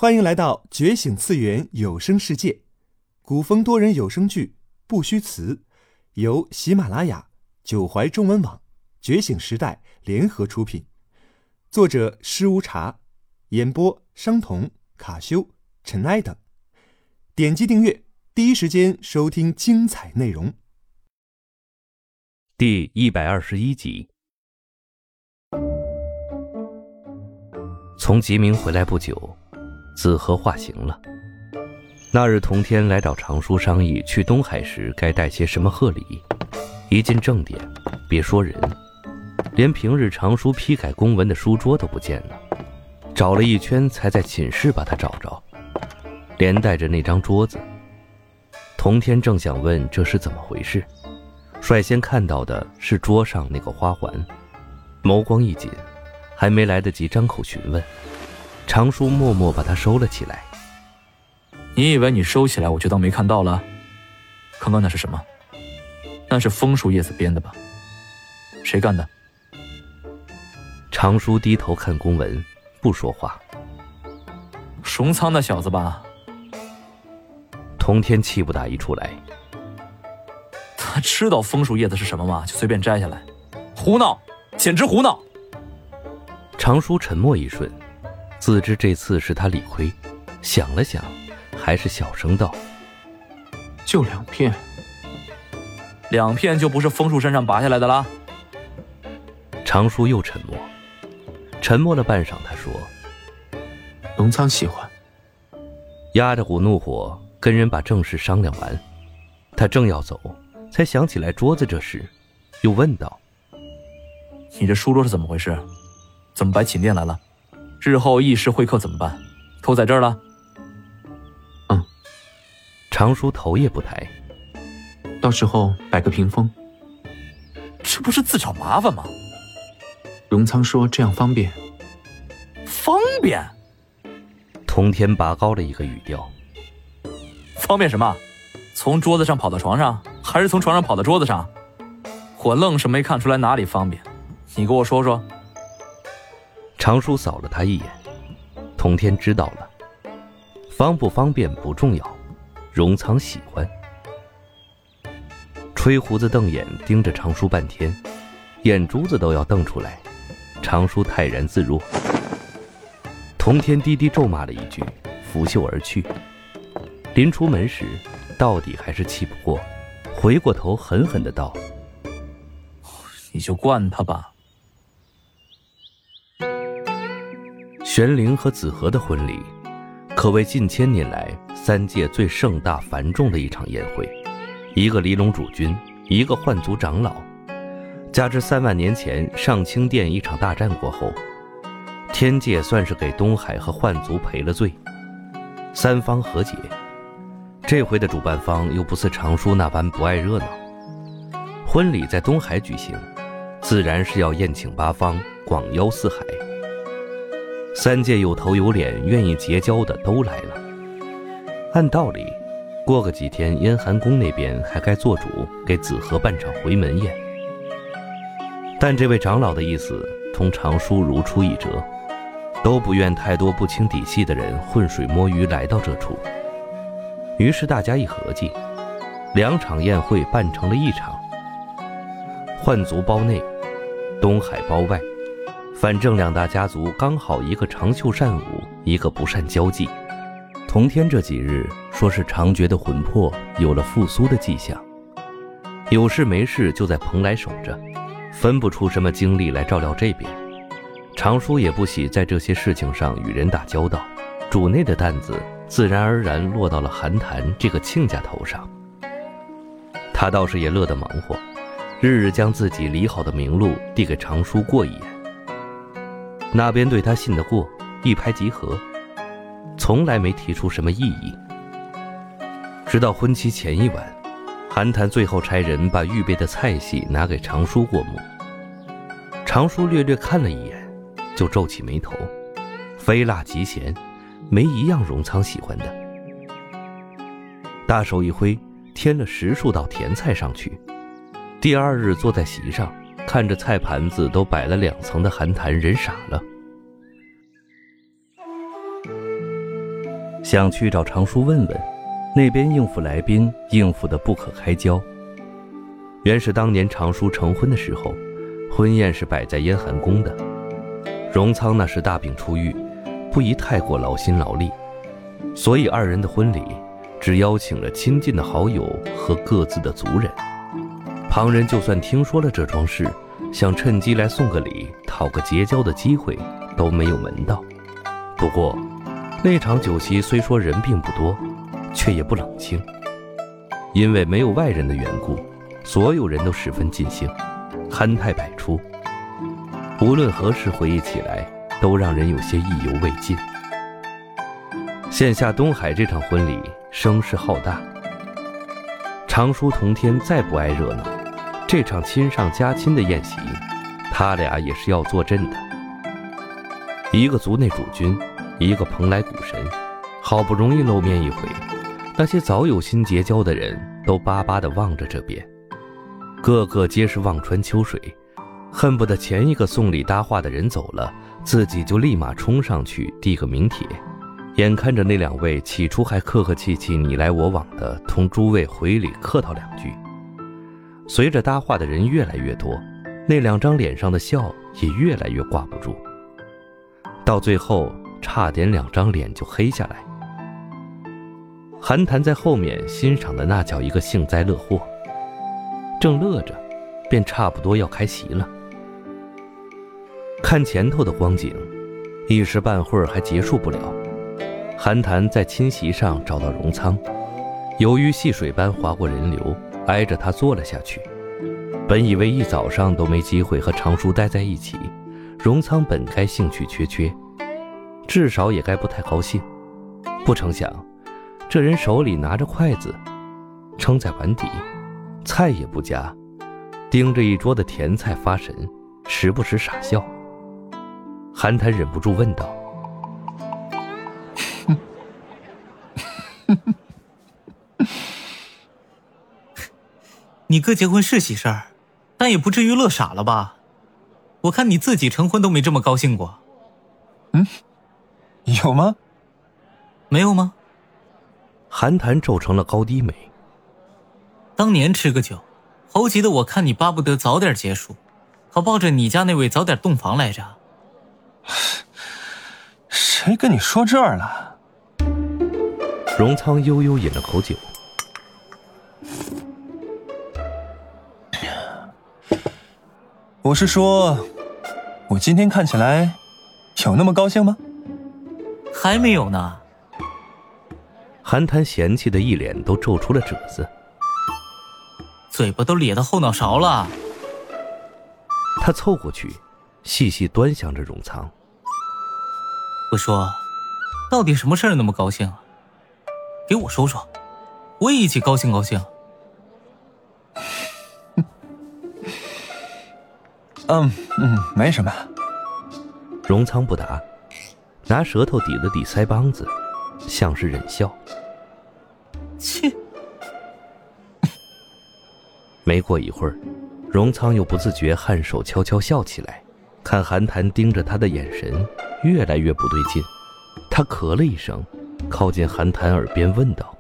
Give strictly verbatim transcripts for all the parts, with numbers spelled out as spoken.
欢迎来到觉醒次元有声世界，古风多人有声剧不虚词，由喜马拉雅、九怀中文网、觉醒时代联合出品，作者施无茶，演播商童、卡修、尘埃等。点击订阅，第一时间收听精彩内容。 第一百二十一集。从吉明回来不久，子和化形了。那日同天来找常叔商议去东海时该带些什么贺礼，一进正殿，别说人，连平日常叔批改公文的书桌都不见了，找了一圈才在寝室把它找着，连带着那张桌子。同天正想问这是怎么回事，率先看到的是桌上那个花环，眸光一紧，还没来得及张口询问，常叔默默把它收了起来。 你以为你收起来我就当没看到了？刚刚那是什么？那是枫树叶子编的吧？谁干的？ 常叔低头看公文，不说话。 荣仓那小子吧？ 同天气不打一处来。 他知道枫树叶子是什么吗？就随便摘下来？胡闹，简直胡闹！ 常叔沉默一瞬，自知这次是他理亏，想了想，还是小声道： 就两片。 两片就不是枫树身上拔下来的啦？ 常叔又沉默，沉默了半晌，他说： 荣仓喜欢。 压着股怒火跟人把正事商量完，他正要走，才想起来桌子这事，又问道： 你这书桌是怎么回事？怎么摆寝殿来了？日后议事会客怎么办？都在这儿了？ 嗯。 常叔头也不抬。 到时候摆个屏风。 这不是自找麻烦吗？ 荣仓说这样方便。 方便？ 同天拔高了一个语调。 方便什么？从桌子上跑到床上，还是从床上跑到桌子上？我愣是没看出来哪里方便，你给我说说。 常叔扫了他一眼，同天知道了，方不方便不重要，荣仓喜欢。吹胡子瞪眼盯着常叔半天，眼珠子都要瞪出来，常叔泰然自若。同天低低咒骂了一句，拂袖而去。临出门时，到底还是气不过，回过头狠狠地道： 你就惯他吧。 玄灵和子和的婚礼，可谓近千年来三界最盛大繁重的一场宴会。一个离龙主君，一个幻族长老，加之三万年前上清殿一场大战过后，天界算是给东海和幻族赔了罪，三方和解。这回的主办方又不似常叔那般不爱热闹，婚礼在东海举行，自然是要宴请八方，广邀四海。三界有头有脸愿意结交的都来了。按道理，过个几天燕寒宫那边还该做主给子和办场回门宴，但这位长老的意思同常叔如出一辙，都不愿太多不清底细的人浑水摸鱼来到这处。于是大家一合计，两场宴会办成了一场，幻族包内，东海包外，反正两大家族刚好一个长袖善舞，一个不善交际。同天这几日说是长觉的魂魄有了复苏的迹象，有事没事就在蓬莱守着，分不出什么精力来照料这边。常叔也不喜在这些事情上与人打交道，主内的担子自然而然落到了韩谈这个亲家头上。他倒是也乐得忙活，日日将自己理好的名录递给常叔过一眼。那边对他信得过，一拍即合，从来没提出什么异议。直到婚期前一晚，韩谈最后差人把预备的菜系拿给常叔过目。常叔略略看了一眼，就皱起眉头，非辣即咸，没一样荣仓喜欢的。大手一挥，添了十数道甜菜上去。第二日坐在席上，看着菜盘子都摆了两层的韩谈，人傻了。 想去找常叔问问，那边应付来宾应付得不可开交。原是当年常叔成婚的时候，婚宴是摆在燕寒宫的。荣仓那时大病初愈，不宜太过劳心劳力，所以二人的婚礼只邀请了亲近的好友和各自的族人。旁人就算听说了这桩事，想趁机来送个礼讨个结交的机会都没有门道。不过那场酒席虽说人并不多，却也不冷清，因为没有外人的缘故，所有人都十分尽兴，憨态百出，无论何时回忆起来都让人有些意犹未尽。现下东海这场婚礼声势浩大，常叔同天再不爱热闹，这场亲上加亲的宴席他俩也是要坐镇的。一个族内主君，一个蓬莱古神，好不容易露面一回，那些早有心结交的人都巴巴地望着这边，个个皆是望穿秋水，恨不得前一个送礼搭话的人走了，自己就立马冲上去递个名帖。眼看着那两位起初还客客气气你来我往的同诸位回礼客套两句，随着搭话的人越来越多，那两张脸上的笑也越来越挂不住，到最后差点两张脸就黑下来。韩谈在后面欣赏的那叫一个幸灾乐祸，正乐着便差不多要开席了。看前头的光景，一时半会儿还结束不了。韩谈在亲席上找到荣仓，由于细水般划过人流，挨着他坐了下去。本以为一早上都没机会和常叔待在一起，荣仓本该兴趣缺缺，至少也该不太高兴，不成想这人手里拿着筷子撑在碗底，菜也不夹，盯着一桌的甜菜发神，时不时傻笑。韩谈忍不住问道： 你哥结婚是喜事儿，但也不至于乐傻了吧？我看你自己成婚都没这么高兴过。 嗯，有吗？ 没有吗？ 韩谈皱成了高低眉。 当年吃个酒，猴急的我看你巴不得早点结束，好抱着你家那位早点洞房来着。 谁跟你说这儿了？ 荣仓悠悠饮了口酒。 我是说，我今天看起来有那么高兴吗？ 还没有呢。 韩谈嫌弃的一脸都皱出了褶子， 嘴巴都咧到后脑勺了。 他凑过去细细端详着荣仓。 我说，到底什么事儿那么高兴啊？给我说说，我也一起高兴高兴。 嗯嗯，没什么。 荣仓不答，拿舌头抵了抵腮帮子，像是忍笑。 切！ 没过一会儿，荣仓又不自觉颔首悄悄笑起来，看韩谈盯着他的眼神越来越不对劲，他咳了一声，靠近韩谈耳边问道：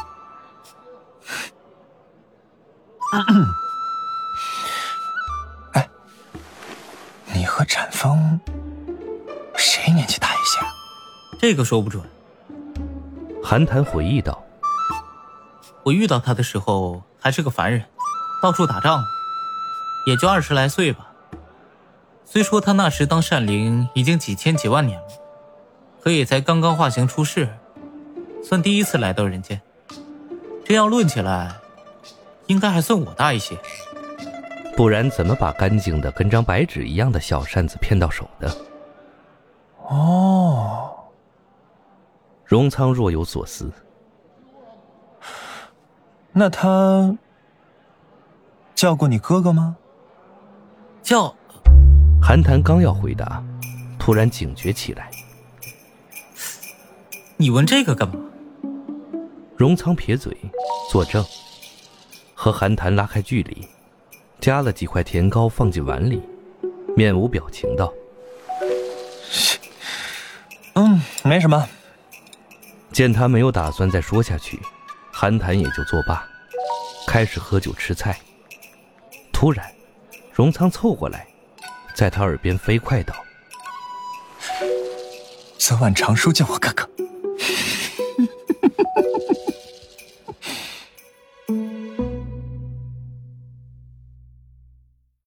哎，你和展峰谁年纪大一些？ 这个说不准。 韩谈回忆道： 我遇到他的时候还是个凡人，到处打仗，也就二十来岁吧。虽说他那时当善灵已经几千几万年了，可也才刚刚化形出世，算第一次来到人间。这样论起来，应该还算我大一些。 不然怎么把干净的跟张白纸一样的小扇子骗到手的？ 哦， 荣仓若有所思。 那他叫过你哥哥吗？ 叫。 韩谈刚要回答，突然警觉起来。 你问这个干嘛？ 荣仓撇嘴作证，和韩谈拉开距离，夹了几块甜糕放进碗里，面无表情道： 嗯，没什么。 见他没有打算再说下去，韩谈也就作罢，开始喝酒吃菜。突然，荣仓凑过来，在他耳边飞快道： 昨晚常叔叫我哥哥。